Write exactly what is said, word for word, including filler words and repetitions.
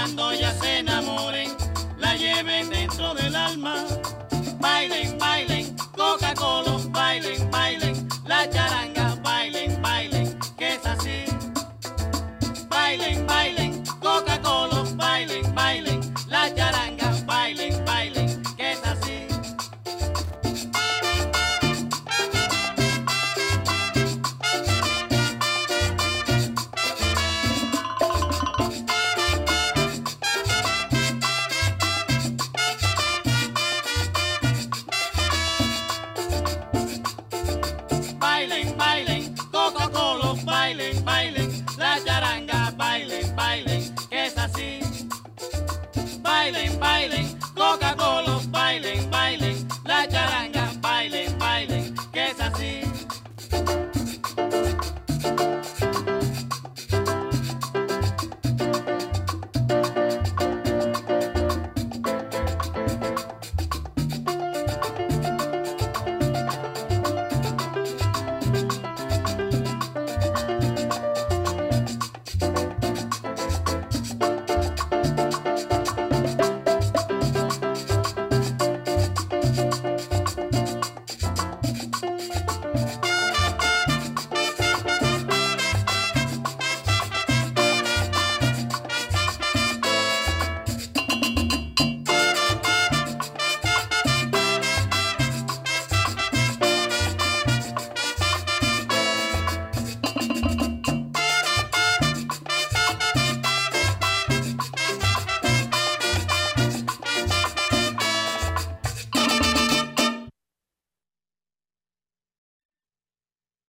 cuando ya se enamoren, la lleven dentro del alma. Bailen, bailen, Coca-Cola, bailen, bailen, la charanga, bailen, bailen, que es así. Bailen, bailen, Coca-Cola, bailen, bailen, la charanga, bailen, bailen, que es así. Bailen, bailen, Coca-Cola, bailen, bailen, la charanga, bailen, bailen, que es así. Bailen, bailen, Coca-Cola, bailen,